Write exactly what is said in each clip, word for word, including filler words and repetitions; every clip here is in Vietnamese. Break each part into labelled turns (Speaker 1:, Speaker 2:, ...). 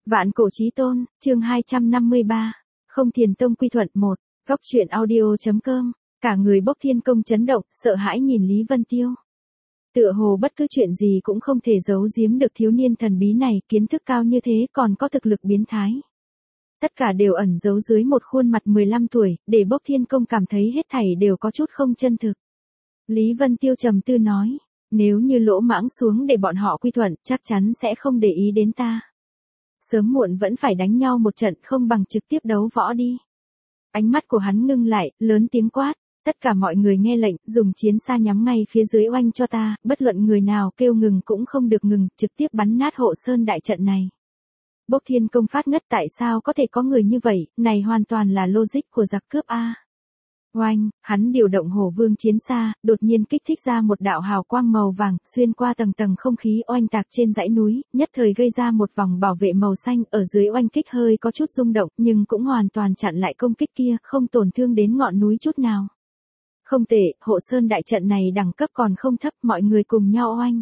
Speaker 1: Vạn cổ chí tôn, chương hai trăm năm mươi ba, không thiền tông quy thuận một, góc truyện audio.com, cả người bốc thiên công chấn động, sợ hãi nhìn Lý Vân Tiêu. Tựa hồ bất cứ chuyện gì cũng không thể giấu giếm được thiếu niên thần bí này, kiến thức cao như thế còn có thực lực biến thái. Tất cả đều ẩn giấu dưới một khuôn mặt mười lăm tuổi, để bốc thiên công cảm thấy hết thảy đều có chút không chân thực. Lý Vân Tiêu trầm tư nói, nếu như lỗ mãng xuống để bọn họ quy thuận, chắc chắn sẽ không để ý đến ta. Sớm muộn vẫn phải đánh nhau một trận, không bằng trực tiếp đấu võ đi. Ánh mắt của hắn ngưng lại, lớn tiếng quát, tất cả mọi người nghe lệnh, dùng chiến xa nhắm ngay phía dưới oanh cho ta, bất luận người nào kêu ngừng cũng không được ngừng, trực tiếp bắn nát hộ sơn đại trận này. Bốc thiên công phát ngất, tại sao có thể có người như vậy, này hoàn toàn là logic của giặc cướp a. Oanh, hắn điều động hổ vương chiến xa, đột nhiên kích thích ra một đạo hào quang màu vàng, xuyên qua tầng tầng không khí oanh tạc trên dãy núi, nhất thời gây ra một vòng bảo vệ màu xanh, ở dưới oanh kích hơi có chút rung động, nhưng cũng hoàn toàn chặn lại công kích kia, không tổn thương đến ngọn núi chút nào. Không tệ, hộ sơn đại trận này đẳng cấp còn không thấp, mọi người cùng nhau oanh.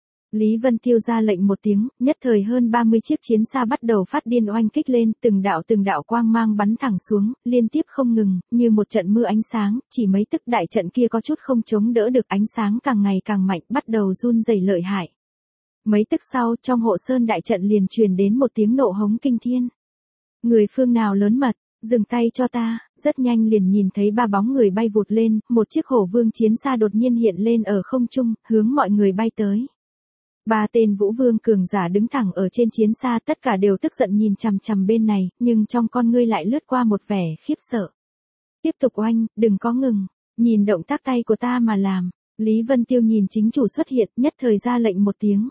Speaker 1: Lý Vân Tiêu ra lệnh một tiếng, nhất thời hơn ba mươi chiếc chiến xa bắt đầu phát điên oanh kích lên, từng đạo từng đạo quang mang bắn thẳng xuống, liên tiếp không ngừng, như một trận mưa ánh sáng, chỉ mấy tức đại trận kia có chút không chống đỡ được, ánh sáng càng ngày càng mạnh, bắt đầu run rẩy lợi hại. Mấy tức sau, trong hộ sơn đại trận liền truyền đến một tiếng nộ hống kinh thiên. Người phương nào lớn mật, dừng tay cho ta, rất nhanh liền nhìn thấy ba bóng người bay vụt lên, một chiếc hổ vương chiến xa đột nhiên hiện lên ở không trung, hướng mọi người bay tới. Ba tên vũ vương cường giả đứng thẳng ở trên chiến xa, tất cả đều tức giận nhìn chằm chằm bên này, nhưng trong con ngươi lại lướt qua một vẻ khiếp sợ. Tiếp tục oanh, đừng có ngừng, nhìn động tác tay của ta mà làm. Lý Vân Tiêu nhìn chính chủ xuất hiện, nhất thời ra lệnh một tiếng.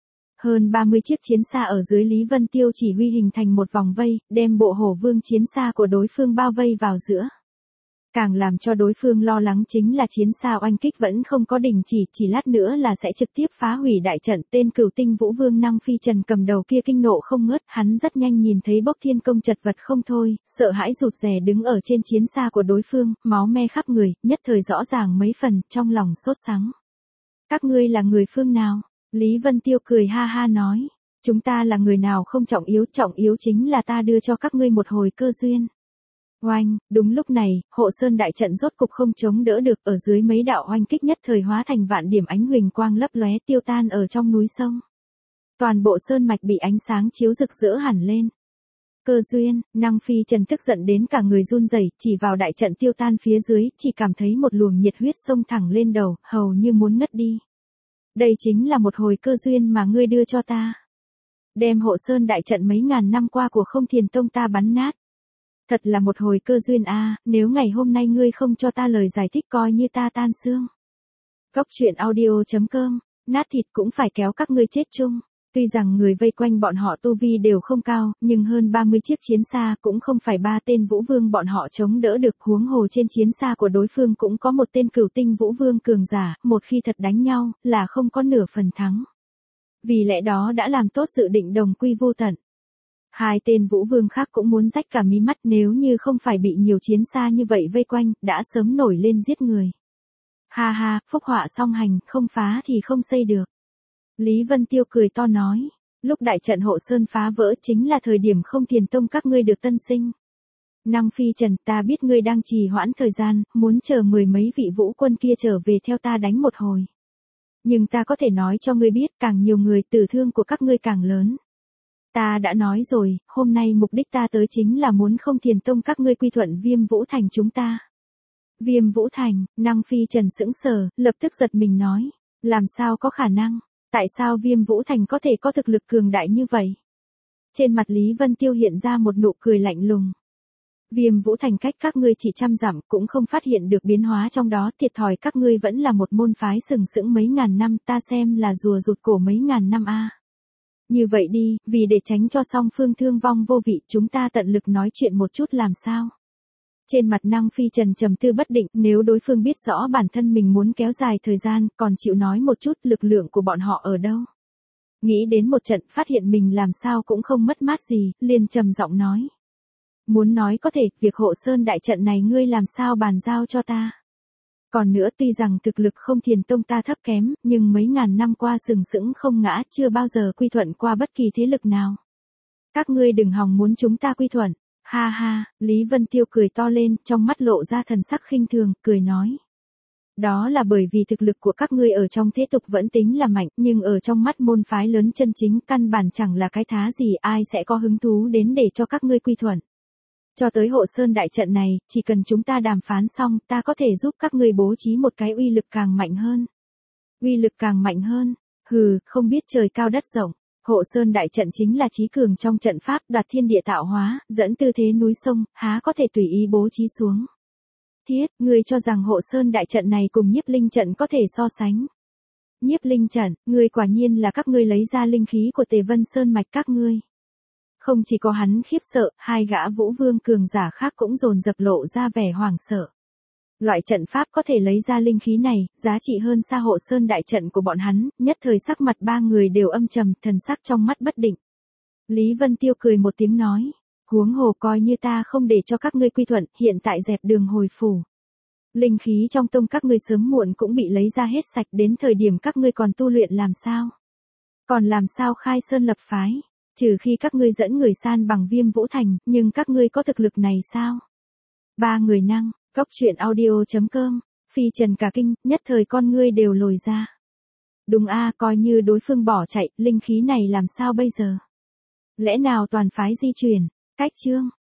Speaker 1: Hơn ba mươi chiếc chiến xa ở dưới Lý Vân Tiêu chỉ huy hình thành một vòng vây, đem bộ hổ vương chiến xa của đối phương bao vây vào giữa. Càng làm cho đối phương lo lắng chính là chiến xa oanh kích vẫn không có đình chỉ, chỉ lát nữa là sẽ trực tiếp phá hủy đại trận. Tên cửu tinh vũ vương Năng Phi Trần cầm đầu kia kinh nộ không ngớt, hắn rất nhanh nhìn thấy bốc thiên công chật vật không thôi, sợ hãi rụt rè đứng ở trên chiến xa của đối phương, máu me khắp người, nhất thời rõ ràng mấy phần, trong lòng sốt sắng. Các ngươi là người phương nào? Lý Vân Tiêu cười ha ha nói, chúng ta là người nào không trọng yếu, trọng yếu chính là ta đưa cho các ngươi một hồi cơ duyên. Oanh, đúng lúc này, hộ sơn đại trận rốt cục không chống đỡ được, ở dưới mấy đạo oanh kích nhất thời hóa thành vạn điểm ánh huỳnh quang lấp lóe tiêu tan ở trong núi sông. Toàn bộ sơn mạch bị ánh sáng chiếu rực rỡ hẳn lên. Cơ duyên, Năng Phi Trần tức giận đến cả người run rẩy, chỉ vào đại trận tiêu tan phía dưới, chỉ cảm thấy một luồng nhiệt huyết xông thẳng lên đầu, hầu như muốn ngất đi. Đây chính là một hồi cơ duyên mà ngươi đưa cho ta. Đem hộ sơn đại trận mấy ngàn năm qua của không thiền tông ta bắn nát. Thật là một hồi cơ duyên a, à, nếu ngày hôm nay ngươi không cho ta lời giải thích coi như ta tan xương. Góc truyện audio.com, nát thịt cũng phải kéo các ngươi chết chung. Tuy rằng người vây quanh bọn họ tu vi đều không cao, nhưng hơn ba mươi chiếc chiến xa cũng không phải ba tên vũ vương bọn họ chống đỡ được, huống hồ trên chiến xa của đối phương cũng có một tên cửu tinh vũ vương cường giả, một khi thật đánh nhau, là không có nửa phần thắng. Vì lẽ đó đã làm tốt dự định đồng quy vô tận. Hai tên vũ vương khác cũng muốn rách cả mí mắt, nếu như không phải bị nhiều chiến xa như vậy vây quanh, đã sớm nổi lên giết người. Ha ha, phúc họa song hành, không phá thì không xây được. Lý Vân Tiêu cười to nói, lúc đại trận hộ sơn phá vỡ chính là thời điểm không thiền tông các ngươi được tân sinh. Năng Phi Trần, ta biết ngươi đang trì hoãn thời gian, muốn chờ mười mấy vị vũ quân kia trở về theo ta đánh một hồi. Nhưng ta có thể nói cho ngươi biết, càng nhiều người tử thương của các ngươi càng lớn. Ta đã nói rồi, hôm nay mục đích ta tới chính là muốn không thiền tông các ngươi quy thuận Viêm Vũ Thành chúng ta. Viêm Vũ Thành, Năng Phi Trần sững sờ, lập tức giật mình nói, làm sao có khả năng, tại sao Viêm Vũ Thành có thể có thực lực cường đại như vậy? Trên mặt Lý Vân Tiêu hiện ra một nụ cười lạnh lùng. Viêm Vũ Thành cách các ngươi chỉ trăm dặm cũng không phát hiện được biến hóa trong đó, thiệt thòi các ngươi vẫn là một môn phái sừng sững mấy ngàn năm, ta xem là rùa rụt cổ mấy ngàn năm a. Như vậy đi, vì để tránh cho song phương thương vong vô vị, chúng ta tận lực nói chuyện một chút làm sao? Trên mặt Năng Phi Trần trầm tư bất định, nếu đối phương biết rõ bản thân mình muốn kéo dài thời gian, còn chịu nói một chút lực lượng của bọn họ ở đâu. Nghĩ đến một trận, phát hiện mình làm sao cũng không mất mát gì, liền trầm giọng nói. Muốn nói có thể, việc hộ sơn đại trận này ngươi làm sao bàn giao cho ta? Còn nữa, tuy rằng thực lực không thiền tông ta thấp kém, nhưng mấy ngàn năm qua sừng sững không ngã, chưa bao giờ quy thuận qua bất kỳ thế lực nào. Các ngươi đừng hòng muốn chúng ta quy thuận. Ha ha, Lý Vân Tiêu cười to lên, trong mắt lộ ra thần sắc khinh thường, cười nói. Đó là bởi vì thực lực của các ngươi ở trong thế tục vẫn tính là mạnh, nhưng ở trong mắt môn phái lớn chân chính căn bản chẳng là cái thá gì, ai sẽ có hứng thú đến để cho các ngươi quy thuận. Cho tới hộ sơn đại trận này, chỉ cần chúng ta đàm phán xong, ta có thể giúp các ngươi bố trí một cái uy lực càng mạnh hơn. Uy lực càng mạnh hơn, hừ, không biết trời cao đất rộng. Hộ sơn đại trận chính là trí cường trong trận pháp, đoạt thiên địa tạo hóa, dẫn tư thế núi sông, há có thể tùy ý bố trí xuống. Thiết, ngươi cho rằng hộ sơn đại trận này cùng nhiếp linh trận có thể so sánh. Nhiếp linh trận, ngươi quả nhiên là các ngươi lấy ra linh khí của Tề Vân Sơn mạch các ngươi. Không chỉ có hắn khiếp sợ, hai gã vũ vương cường giả khác cũng dồn dập lộ ra vẻ hoảng sợ. Loại trận pháp có thể lấy ra linh khí này, giá trị hơn xa hộ sơn đại trận của bọn hắn, nhất thời sắc mặt ba người đều âm trầm, thần sắc trong mắt bất định. Lý Vân Tiêu cười một tiếng nói, huống hồ coi như ta không để cho các ngươi quy thuận, hiện tại dẹp đường hồi phủ. Linh khí trong tông các ngươi sớm muộn cũng bị lấy ra hết sạch, đến thời điểm các ngươi còn tu luyện làm sao? Còn làm sao khai sơn lập phái? Trừ khi các ngươi dẫn người san bằng Viêm Vũ Thành, nhưng các ngươi có thực lực này sao? Ba người năng, góc truyện audio chấm com, Phi Trần cả kinh, nhất thời con ngươi đều lồi ra. Đúng a, coi như đối phương bỏ chạy, linh khí này làm sao bây giờ? Lẽ nào toàn phái di chuyển? Cách chương